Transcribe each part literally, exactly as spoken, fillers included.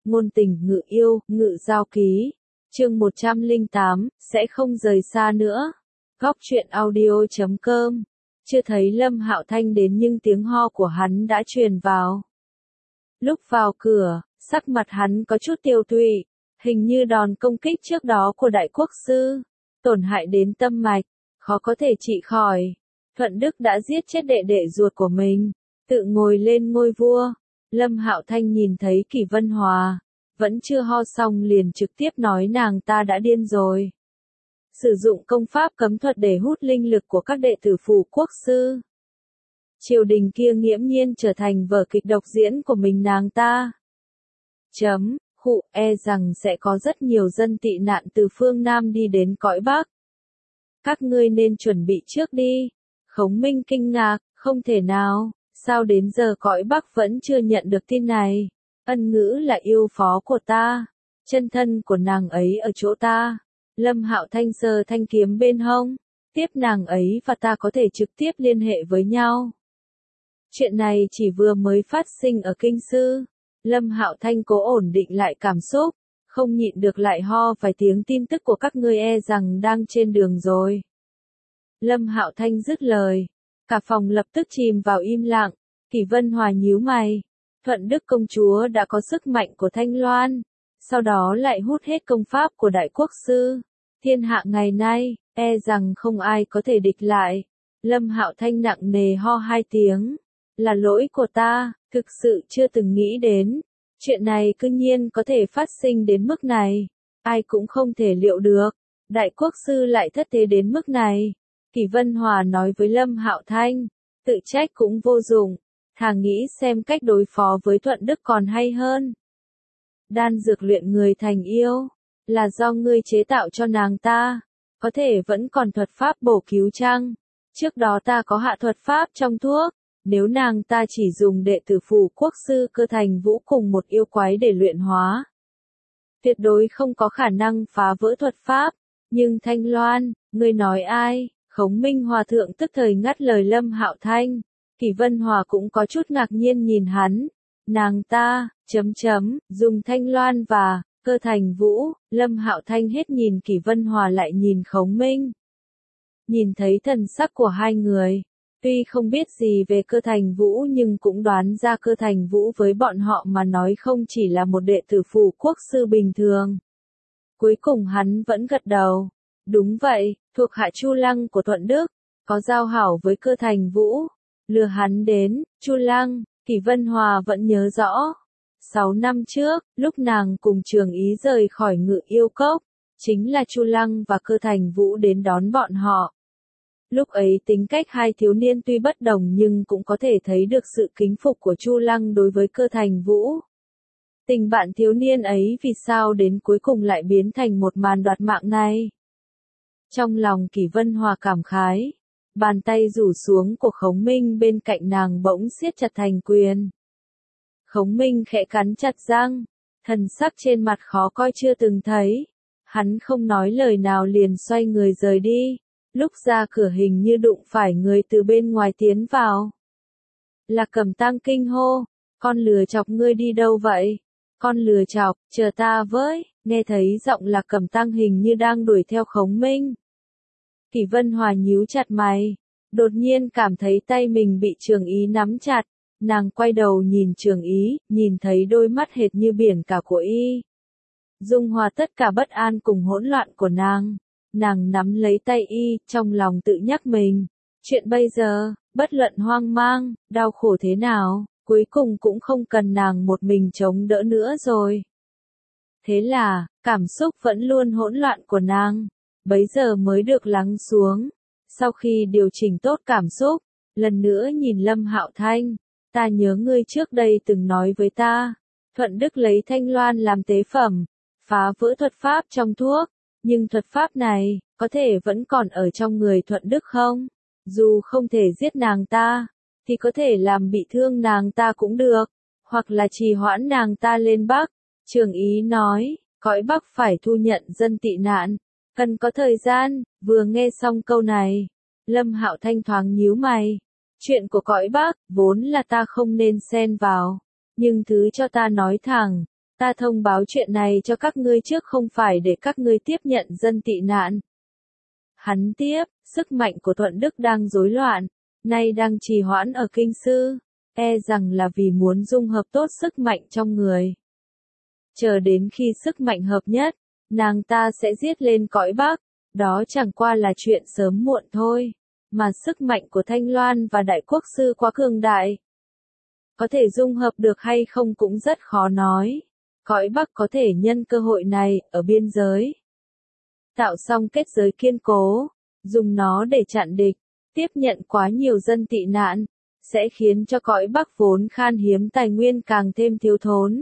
ngôn tình ngự yêu, ngự giao ký. Chương một trăm lẻ tám, sẽ không rời xa nữa. Góc truyện audio chấm com. Chưa thấy Lâm Hạo Thanh đến nhưng tiếng ho của hắn đã truyền vào. Lúc vào cửa, sắc mặt hắn có chút tiêu tụy, hình như đòn công kích trước đó của Đại Quốc Sư, tổn hại đến tâm mạch, khó có thể trị khỏi. Thuận Đức đã giết chết đệ đệ ruột của mình, tự ngồi lên ngôi vua. Lâm Hạo Thanh nhìn thấy Kỷ Vân Hòa, vẫn chưa ho xong liền trực tiếp nói nàng ta đã điên rồi. Sử dụng công pháp cấm thuật để hút linh lực của các đệ tử Phù Quốc Sư. Triều đình kia nghiễm nhiên trở thành vở kịch độc diễn của mình nàng ta. Chấm, hụ e rằng sẽ có rất nhiều dân tị nạn từ phương Nam đi đến cõi Bắc. Các ngươi nên chuẩn bị trước đi. Khổng Minh kinh ngạc, không thể nào, sao đến giờ cõi Bắc vẫn chưa nhận được tin này. Ân Ngữ là yêu phó của ta, chân thân của nàng ấy ở chỗ ta. Lâm Hạo Thanh sờ thanh kiếm bên hông, tiếp nàng ấy và ta có thể trực tiếp liên hệ với nhau. Chuyện này chỉ vừa mới phát sinh ở Kinh Sư. Lâm Hạo Thanh cố ổn định lại cảm xúc, không nhịn được lại ho vài tiếng tin tức của các ngươi e rằng đang trên đường rồi. Lâm Hạo Thanh dứt lời, cả phòng lập tức chìm vào im lặng. Kỷ Vân Hòa nhíu mày, Thuận Đức công chúa đã có sức mạnh của Thanh Loan, sau đó lại hút hết công pháp của Đại Quốc Sư. Thiên hạ ngày nay, e rằng không ai có thể địch lại. Lâm Hạo Thanh nặng nề ho hai tiếng. Là lỗi của ta, thực sự chưa từng nghĩ đến. Chuyện này cư nhiên có thể phát sinh đến mức này. Ai cũng không thể liệu được. Đại Quốc Sư lại thất thế đến mức này. Kỷ Vân Hòa nói với Lâm Hạo Thanh. Tự trách cũng vô dụng. Thà nghĩ xem cách đối phó với Thuận Đức còn hay hơn. Đan dược luyện người thành yêu. Là do ngươi chế tạo cho nàng ta. Có thể vẫn còn thuật pháp bổ cứu chăng? Trước đó ta có hạ thuật pháp trong thuốc. Nếu nàng ta chỉ dùng đệ tử Phù Quốc Sư Cơ Thành Vũ cùng một yêu quái để luyện hóa, tuyệt đối không có khả năng phá vỡ thuật pháp. Nhưng Thanh Loan, ngươi nói ai? Khổng Minh Hòa thượng tức thời ngắt lời Lâm Hạo Thanh. Kỷ Vân Hòa cũng có chút ngạc nhiên nhìn hắn. Nàng ta, chấm chấm, dùng Thanh Loan và Cơ Thành Vũ. Lâm Hạo Thanh hết nhìn Kỷ Vân Hòa lại nhìn Khổng Minh. Nhìn thấy thần sắc của hai người, tuy không biết gì về Cơ Thành Vũ nhưng cũng đoán ra Cơ Thành Vũ với bọn họ mà nói không chỉ là một đệ tử Phù Quốc Sư bình thường. Cuối cùng hắn vẫn gật đầu. Đúng vậy, thuộc hạ Chu Lăng của Thuận Đức, có giao hảo với Cơ Thành Vũ. Lừa hắn đến, Chu Lăng, Kỷ Vân Hòa vẫn nhớ rõ. Sáu năm trước, lúc nàng cùng Trường Ý rời khỏi Ngự Yêu Cốc, chính là Chu Lăng và Cơ Thành Vũ đến đón bọn họ. Lúc ấy tính cách hai thiếu niên tuy bất đồng nhưng cũng có thể thấy được sự kính phục của Chu Lăng đối với Cơ Thành Vũ. Tình bạn thiếu niên ấy vì sao đến cuối cùng lại biến thành một màn đoạt mạng này? Trong lòng Kỷ Vân Hòa cảm khái, bàn tay rủ xuống của Khổng Minh bên cạnh nàng bỗng siết chặt thành quyền. Khổng Minh khẽ cắn chặt răng, thần sắc trên mặt khó coi chưa từng thấy. Hắn không nói lời nào liền xoay người rời đi. Lúc ra cửa hình như đụng phải người từ bên ngoài tiến vào. Lạc Cẩm Tăng kinh hô, con lừa chọc ngươi đi đâu vậy? Con lừa chọc, chờ ta với. Nghe thấy giọng Lạc Cẩm Tăng hình như đang đuổi theo Khổng Minh. Kỷ Vân Hòa nhíu chặt mày, đột nhiên cảm thấy tay mình bị Trường Ý nắm chặt. Nàng quay đầu nhìn Trường Ý, nhìn thấy đôi mắt hệt như biển cả của y. Dung hòa tất cả bất an cùng hỗn loạn của nàng. Nàng nắm lấy tay y, trong lòng tự nhắc mình. Chuyện bây giờ, bất luận hoang mang, đau khổ thế nào, cuối cùng cũng không cần nàng một mình chống đỡ nữa rồi. Thế là, cảm xúc vẫn luôn hỗn loạn của nàng, bấy giờ mới được lắng xuống. Sau khi điều chỉnh tốt cảm xúc, lần nữa nhìn Lâm Hạo Thanh, ta nhớ ngươi trước đây từng nói với ta, Thuận Đức lấy Thanh Loan làm tế phẩm, phá vỡ thuật pháp trong thuốc. Nhưng thuật pháp này, có thể vẫn còn ở trong người Thuận Đức không? Dù không thể giết nàng ta, thì có thể làm bị thương nàng ta cũng được, hoặc là trì hoãn nàng ta lên Bắc. Trường Ý nói, cõi Bắc phải thu nhận dân tị nạn, cần có thời gian. Vừa nghe xong câu này, Lâm Hạo Thanh thoáng nhíu mày. Chuyện của cõi Bắc, vốn là ta không nên xen vào, nhưng thứ cho ta nói thẳng, Ta thông báo chuyện này cho các ngươi trước không phải để các ngươi tiếp nhận dân tị nạn. Hắn tiếp, sức mạnh của Thuận Đức đang rối loạn, nay đang trì hoãn ở kinh sư, e rằng là vì muốn dung hợp tốt sức mạnh trong người. Chờ đến khi sức mạnh hợp nhất, nàng ta sẽ giết lên cõi Bắc, đó chẳng qua là chuyện sớm muộn thôi, mà sức mạnh của Thanh Loan và Đại Quốc Sư quá cường đại. Có thể dung hợp được hay không cũng rất khó nói. Cõi Bắc có thể nhân cơ hội này, ở biên giới, tạo xong kết giới kiên cố, dùng nó để chặn địch, tiếp nhận quá nhiều dân tị nạn, sẽ khiến cho cõi Bắc vốn khan hiếm tài nguyên càng thêm thiếu thốn.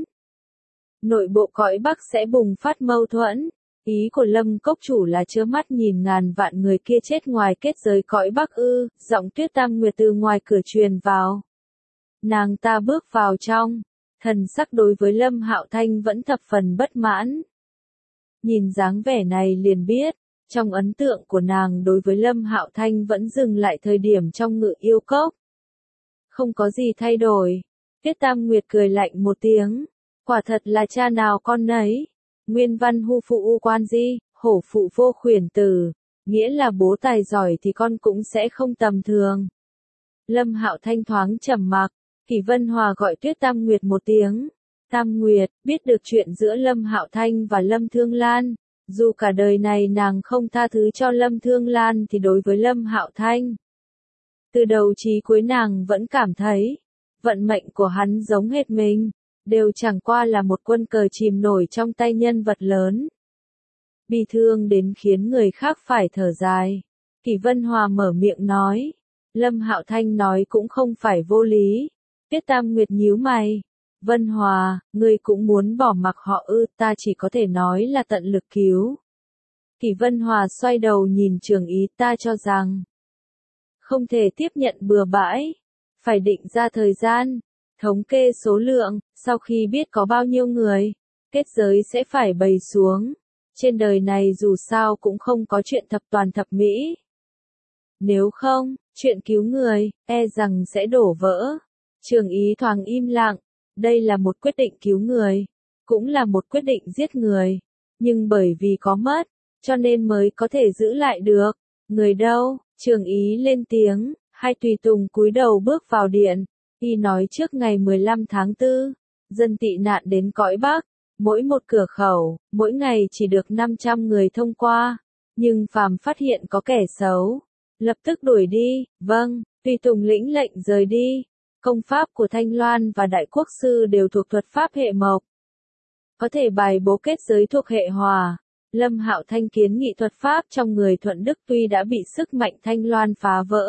Nội bộ cõi Bắc sẽ bùng phát mâu thuẫn. Ý của Lâm Cốc Chủ là trơ mắt nhìn ngàn vạn người kia chết ngoài kết giới cõi Bắc ư? Giọng Tuyết Tam Nguyệt từ ngoài cửa truyền vào. Nàng ta bước vào trong, thần sắc đối với Lâm Hạo Thanh vẫn thập phần bất mãn. Nhìn dáng vẻ này liền biết, trong ấn tượng của nàng đối với Lâm Hạo Thanh vẫn dừng lại thời điểm trong Ngự Yêu Cốc. Không có gì thay đổi. Tuyết Tam Nguyệt cười lạnh một tiếng. Quả thật là cha nào con nấy. Nguyên văn hu phụ u quan di, hổ phụ vô khuyển tử. Nghĩa là bố tài giỏi thì con cũng sẽ không tầm thường. Lâm Hạo Thanh thoáng trầm mặc. Kỷ Vân Hòa gọi Tuyết Tam Nguyệt một tiếng. Tam Nguyệt, biết được chuyện giữa Lâm Hạo Thanh và Lâm Thương Lan. Dù cả đời này nàng không tha thứ cho Lâm Thương Lan thì đối với Lâm Hạo Thanh, từ đầu chí cuối nàng vẫn cảm thấy, vận mệnh của hắn giống hệt mình, đều chẳng qua là một quân cờ chìm nổi trong tay nhân vật lớn. Bi thương đến khiến người khác phải thở dài. Kỷ Vân Hòa mở miệng nói. Lâm Hạo Thanh nói cũng không phải vô lý. Tuyết Tam Nguyệt nhíu mày. Vân Hòa, ngươi cũng muốn bỏ mặc họ ư? Ta chỉ có thể nói là tận lực cứu. Kỷ Vân Hòa xoay đầu nhìn Trường Ý. Ta cho rằng không thể tiếp nhận bừa bãi, phải định ra thời gian, thống kê số lượng, sau khi biết có bao nhiêu người, kết giới sẽ phải bày xuống. Trên đời này dù sao cũng không có chuyện thập toàn thập mỹ. Nếu không, chuyện cứu người, e rằng sẽ đổ vỡ. Trường Ý thoáng im lặng, đây là một quyết định cứu người, cũng là một quyết định giết người, nhưng bởi vì có mất, cho nên mới có thể giữ lại được. Người đâu? Trường Ý lên tiếng, hai tùy tùng cúi đầu bước vào điện. Y nói trước ngày mười lăm tháng tư, dân tị nạn đến cõi Bắc, mỗi một cửa khẩu, mỗi ngày chỉ được năm trăm người thông qua, nhưng phàm phát hiện có kẻ xấu, lập tức đuổi đi. Vâng, tùy tùng lĩnh lệnh rời đi. Công pháp của Thanh Loan và Đại Quốc Sư đều thuộc thuật pháp hệ mộc, có thể bài bố kết giới thuộc hệ hỏa. Lâm Hạo Thanh kiến nghị thuật pháp trong người Thuận Đức tuy đã bị sức mạnh Thanh Loan phá vỡ,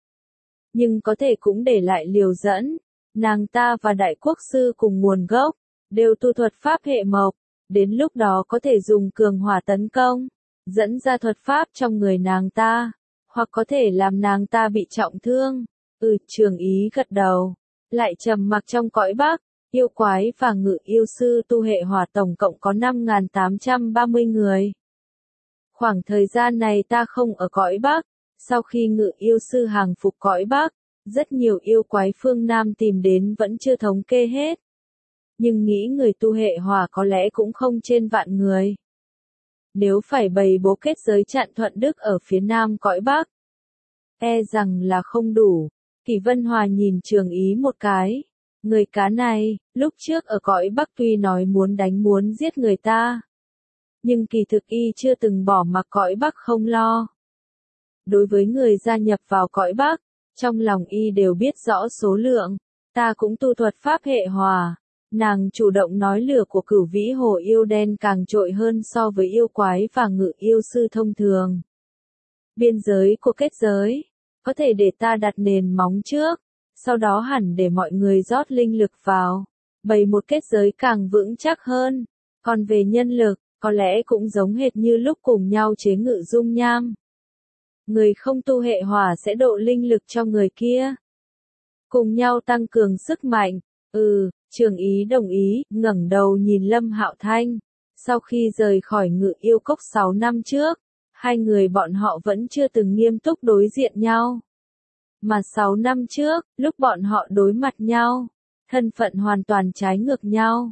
nhưng có thể cũng để lại liều dẫn. Nàng ta và Đại Quốc Sư cùng nguồn gốc, đều tu thuật pháp hệ mộc, đến lúc đó có thể dùng cường hỏa tấn công, dẫn ra thuật pháp trong người nàng ta, hoặc có thể làm nàng ta bị trọng thương. Ừ, Trường Ý gật đầu, lại trầm mặc. Trong cõi Bắc, yêu quái và ngự yêu sư tu hệ hỏa tổng cộng có năm nghìn tám trăm ba mươi người. Khoảng thời gian này ta không ở cõi Bắc, sau khi ngự yêu sư hàng phục cõi Bắc, rất nhiều yêu quái phương Nam tìm đến vẫn chưa thống kê hết. Nhưng nghĩ người tu hệ hỏa có lẽ cũng không trên vạn người. Nếu phải bày bố kết giới chặn Thuận Đức ở phía Nam cõi Bắc, e rằng là không đủ. Kỷ Vân Hòa nhìn Trường Ý một cái. Người cá này, lúc trước ở cõi Bắc tuy nói muốn đánh muốn giết người ta, nhưng kỳ thực y chưa từng bỏ mặc cõi Bắc không lo. Đối với người gia nhập vào cõi Bắc, trong lòng y đều biết rõ số lượng. Ta cũng tu thuật pháp hệ hỏa. Nàng chủ động nói lửa của Cửu Vĩ Hồ yêu đen càng trội hơn so với yêu quái và ngự yêu sư thông thường. Biên giới của kết giới, có thể để ta đặt nền móng trước, sau đó hẳn để mọi người rót linh lực vào, bày một kết giới càng vững chắc hơn. Còn về nhân lực, có lẽ cũng giống hệt như lúc cùng nhau chế ngự dung nham. Người không tu hệ hỏa sẽ độ linh lực cho người kia, cùng nhau tăng cường sức mạnh. Ừ, Trường Ý đồng ý, ngẩng đầu nhìn Lâm Hạo Thanh. Sau khi rời khỏi Ngự Yêu Cốc sáu năm trước, hai người bọn họ vẫn chưa từng nghiêm túc đối diện nhau. Mà sáu năm trước, lúc bọn họ đối mặt nhau, thân phận hoàn toàn trái ngược nhau.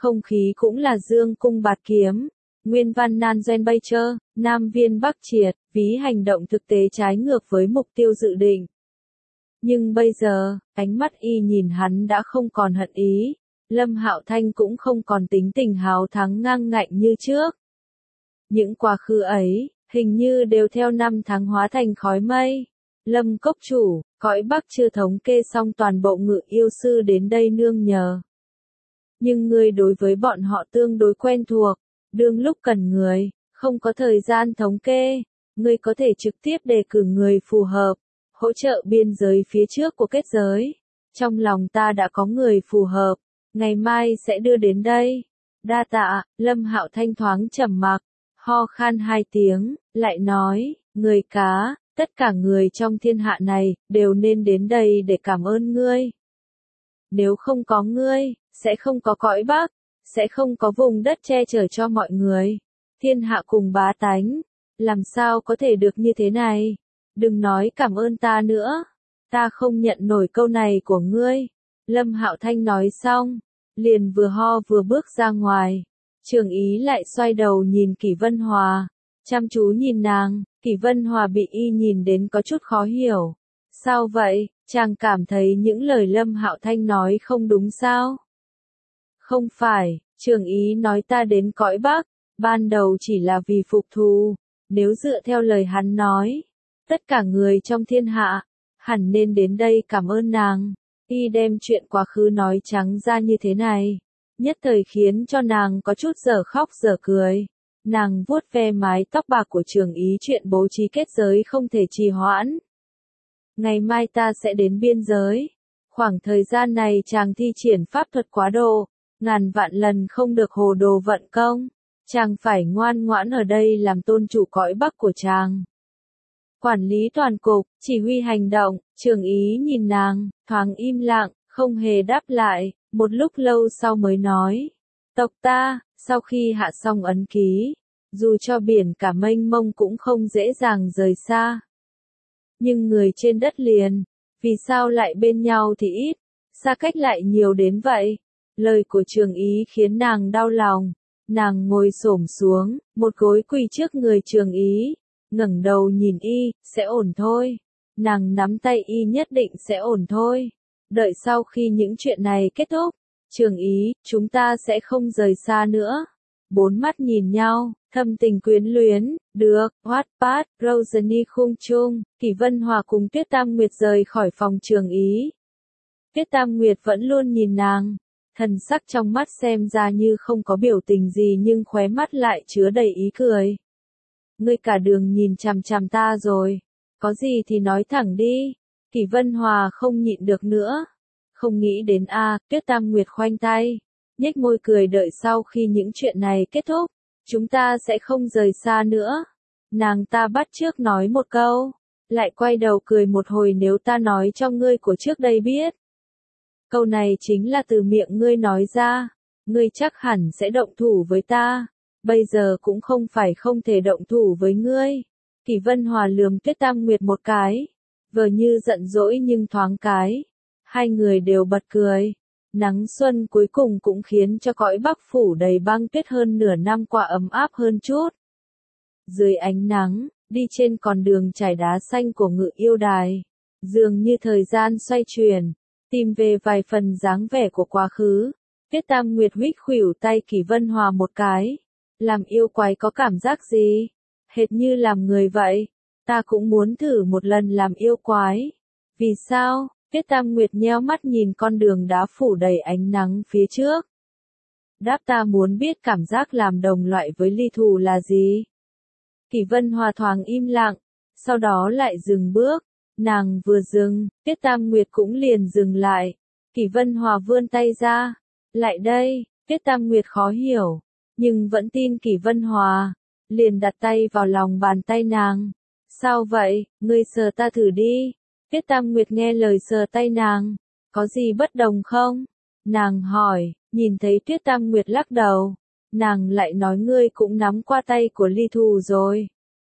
Không khí cũng là dương cung bạt kiếm. Nguyên văn nan gen bay chơ, Nam viên Bắc triệt, ví hành động thực tế trái ngược với mục tiêu dự định. Nhưng bây giờ, ánh mắt y nhìn hắn đã không còn hận ý. Lâm Hạo Thanh cũng không còn tính tình háo thắng ngang ngạnh như trước. Những quá khứ ấy, hình như đều theo năm tháng hóa thành khói mây. Lâm cốc chủ, cõi Bắc chưa thống kê xong toàn bộ ngự yêu sư đến đây nương nhờ. Nhưng ngươi đối với bọn họ tương đối quen thuộc, đương lúc cần người, không có thời gian thống kê, ngươi có thể trực tiếp đề cử người phù hợp, hỗ trợ biên giới phía trước của kết giới. Trong lòng ta đã có người phù hợp, ngày mai sẽ đưa đến đây. Đa tạ. Lâm Hạo Thanh thoáng trầm mặc, ho khan hai tiếng, lại nói, người cá, tất cả người trong thiên hạ này, đều nên đến đây để cảm ơn ngươi. Nếu không có ngươi, sẽ không có cõi Bắc, sẽ không có vùng đất che chở cho mọi người. Thiên hạ cùng bá tánh, làm sao có thể được như thế này? Đừng nói cảm ơn ta nữa, ta không nhận nổi câu này của ngươi. Lâm Hạo Thanh nói xong, liền vừa ho vừa bước ra ngoài. Trường Ý lại xoay đầu nhìn Kỷ Vân Hòa, chăm chú nhìn nàng. Kỷ Vân Hòa bị y nhìn đến có chút khó hiểu. Sao vậy, chàng cảm thấy những lời Lâm Hạo Thanh nói không đúng sao? Không phải, Trường Ý nói ta đến cõi Bắc, ban đầu chỉ là vì phục thù. Nếu dựa theo lời hắn nói, tất cả người trong thiên hạ, hẳn nên đến đây cảm ơn nàng. Y đem chuyện quá khứ nói trắng ra như thế này, nhất thời khiến cho nàng có chút dở khóc dở cười. Nàng vuốt ve mái tóc bạc của Trường Ý, chuyện bố trí kết giới không thể trì hoãn. Ngày mai ta sẽ đến biên giới. Khoảng thời gian này chàng thi triển pháp thuật quá độ, ngàn vạn lần không được hồ đồ vận công. Chàng phải ngoan ngoãn ở đây làm tôn chủ cõi Bắc của chàng. Quản lý toàn cục, chỉ huy hành động. Trường Ý nhìn nàng, thoáng im lặng, không hề đáp lại, một lúc lâu sau mới nói. Tộc ta, sau khi hạ xong ấn ký, dù cho biển cả mênh mông cũng không dễ dàng rời xa. Nhưng người trên đất liền, vì sao lại bên nhau thì ít, xa cách lại nhiều đến vậy? Lời của Trường Ý khiến nàng đau lòng. Nàng ngồi xổm xuống, một gối quỳ trước người Trường Ý, ngẩng đầu nhìn y, sẽ ổn thôi. Nàng nắm tay y, nhất định sẽ ổn thôi. Đợi sau khi những chuyện này kết thúc, Trường Ý, chúng ta sẽ không rời xa nữa. Bốn mắt nhìn nhau, thâm tình quyến luyến. Được. Wattpad, Rosany khung chung. Kỷ Vân Hòa cùng Tuyết Tam Nguyệt rời khỏi phòng Trường Ý. Tuyết Tam Nguyệt vẫn luôn nhìn nàng, thần sắc trong mắt xem ra như không có biểu tình gì nhưng khóe mắt lại chứa đầy ý cười. Ngươi cả đường nhìn chằm chằm ta rồi, có gì thì nói thẳng đi. Kỷ Vân Hòa không nhịn được nữa. Không nghĩ đến a. À, Tuyết Tam Nguyệt khoanh tay, nhếch môi cười, đợi sau khi những chuyện này kết thúc, chúng ta sẽ không rời xa nữa. Nàng ta bắt trước nói một câu, lại quay đầu cười một hồi. Nếu ta nói cho ngươi của trước đây biết, câu này chính là từ miệng ngươi nói ra, ngươi chắc hẳn sẽ động thủ với ta. Bây giờ cũng không phải không thể động thủ với ngươi. Kỷ Vân Hòa lườm Tuyết Tam Nguyệt một cái, vờ như giận dỗi nhưng thoáng cái. Hai người đều bật cười. Nắng xuân cuối cùng cũng khiến cho cõi Bắc phủ đầy băng tuyết hơn nửa năm qua ấm áp hơn chút. Dưới ánh nắng, đi trên con đường trải đá xanh của ngự yêu đài, dường như thời gian xoay chuyển, tìm về vài phần dáng vẻ của quá khứ. Tuyết Tam Nguyệt huých khuỷu tay Kỷ Vân Hòa một cái. Làm yêu quái có cảm giác gì? Hệt như làm người vậy. Ta cũng muốn thử một lần làm yêu quái. Vì sao? Tuyết Tam Nguyệt nheo mắt nhìn con đường đá phủ đầy ánh nắng phía trước. Đáp, ta muốn biết cảm giác làm đồng loại với ly thù là gì? Kỷ Vân Hòa thoáng im lặng, sau đó lại dừng bước. Nàng vừa dừng, Tuyết Tam Nguyệt cũng liền dừng lại. Kỷ Vân Hòa vươn tay ra. Lại đây. Tuyết Tam Nguyệt khó hiểu, nhưng vẫn tin Kỷ Vân Hòa, liền đặt tay vào lòng bàn tay nàng. Sao vậy, ngươi sờ ta thử đi. Tuyết Tam Nguyệt nghe lời sờ tay nàng. Có gì bất đồng không? Nàng hỏi. Nhìn thấy Tuyết Tam Nguyệt lắc đầu, nàng lại nói, ngươi cũng nắm qua tay của ly thù rồi.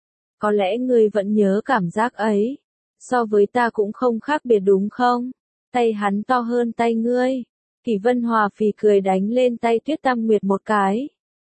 Có lẽ ngươi vẫn nhớ cảm giác ấy. So với ta cũng không khác biệt đúng không? Tay hắn to hơn tay ngươi. Kỷ Vân Hòa phì cười đánh lên tay Tuyết Tam Nguyệt một cái.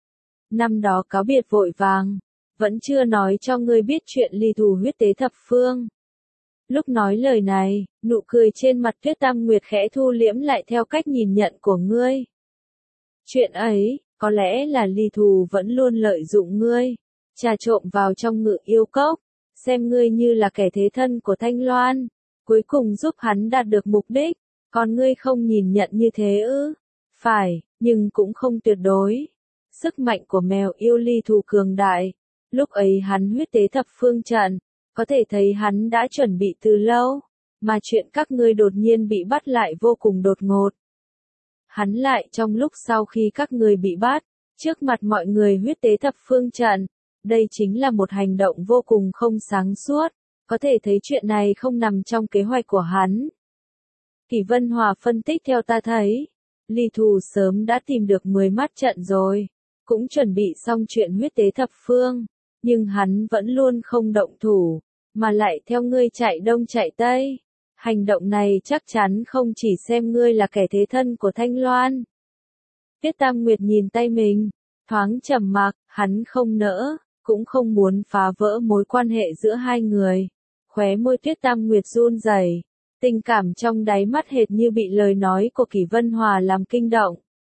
Năm đó cáo biệt vội vàng, vẫn chưa nói cho ngươi biết chuyện ly thù huyết tế thập phương. Lúc nói lời này, nụ cười trên mặt Tuyết Tam Nguyệt khẽ thu liễm lại theo cách nhìn nhận của ngươi. Chuyện ấy, có lẽ là ly thù vẫn luôn lợi dụng ngươi, trà trộn vào trong Ngự Yêu Cốc, xem ngươi như là kẻ thế thân của Thanh Loan, cuối cùng giúp hắn đạt được mục đích, còn ngươi không nhìn nhận như thế ư? Phải, nhưng cũng không tuyệt đối. Sức mạnh của mèo yêu ly thù cường đại, lúc ấy hắn huyết tế thập phương trận, có thể thấy hắn đã chuẩn bị từ lâu, mà chuyện các ngươi đột nhiên bị bắt lại vô cùng đột ngột. Hắn lại trong lúc sau khi các người bị bắt, trước mặt mọi người huyết tế thập phương trận, đây chính là một hành động vô cùng không sáng suốt, có thể thấy chuyện này không nằm trong kế hoạch của hắn. Kỷ Vân Hòa phân tích theo ta thấy, ly thù sớm đã tìm được mười mắt trận rồi, cũng chuẩn bị xong chuyện huyết tế thập phương, nhưng hắn vẫn luôn không động thủ, mà lại theo ngươi chạy đông chạy tây. Hành động này chắc chắn không chỉ xem ngươi là kẻ thế thân của Thanh Loan. Tuyết Tam Nguyệt nhìn tay mình, thoáng trầm mặc, hắn không nỡ, cũng không muốn phá vỡ mối quan hệ giữa hai người. Khóe môi Tuyết Tam Nguyệt run rẩy, tình cảm trong đáy mắt hệt như bị lời nói của Kỷ Vân Hòa làm kinh động.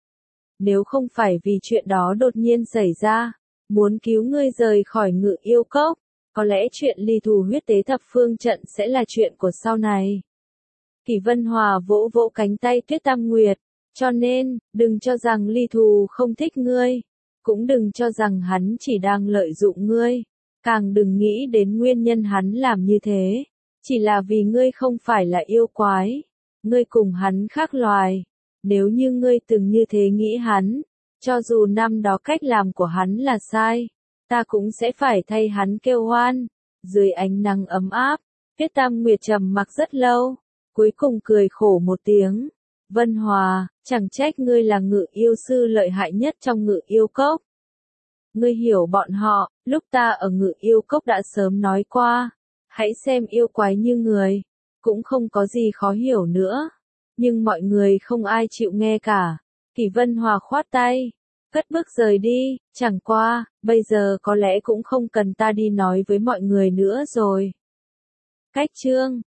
Nếu không phải vì chuyện đó đột nhiên xảy ra, muốn cứu ngươi rời khỏi Ngự Yêu Cốc, có lẽ chuyện ly thù huyết tế thập phương trận sẽ là chuyện của sau này. Kỷ Vân Hòa vỗ vỗ cánh tay Tuyết Tam Nguyệt, cho nên, đừng cho rằng ly thù không thích ngươi, cũng đừng cho rằng hắn chỉ đang lợi dụng ngươi, càng đừng nghĩ đến nguyên nhân hắn làm như thế, chỉ là vì ngươi không phải là yêu quái, ngươi cùng hắn khác loài, nếu như ngươi từng như thế nghĩ hắn, cho dù năm đó cách làm của hắn là sai, ta cũng sẽ phải thay hắn kêu oan. Dưới ánh nắng ấm áp, Tuyết Tam Nguyệt trầm mặc rất lâu, cuối cùng cười khổ một tiếng. Vân Hòa, chẳng trách ngươi là ngự yêu sư lợi hại nhất trong Ngự Yêu Cốc. Ngươi hiểu bọn họ, lúc ta ở Ngự Yêu Cốc đã sớm nói qua, hãy xem yêu quái như người, cũng không có gì khó hiểu nữa. Nhưng mọi người không ai chịu nghe cả. Kỷ Vân Hòa khoát tay, cất bước rời đi, chẳng qua, bây giờ có lẽ cũng không cần ta đi nói với mọi người nữa rồi. Cách chương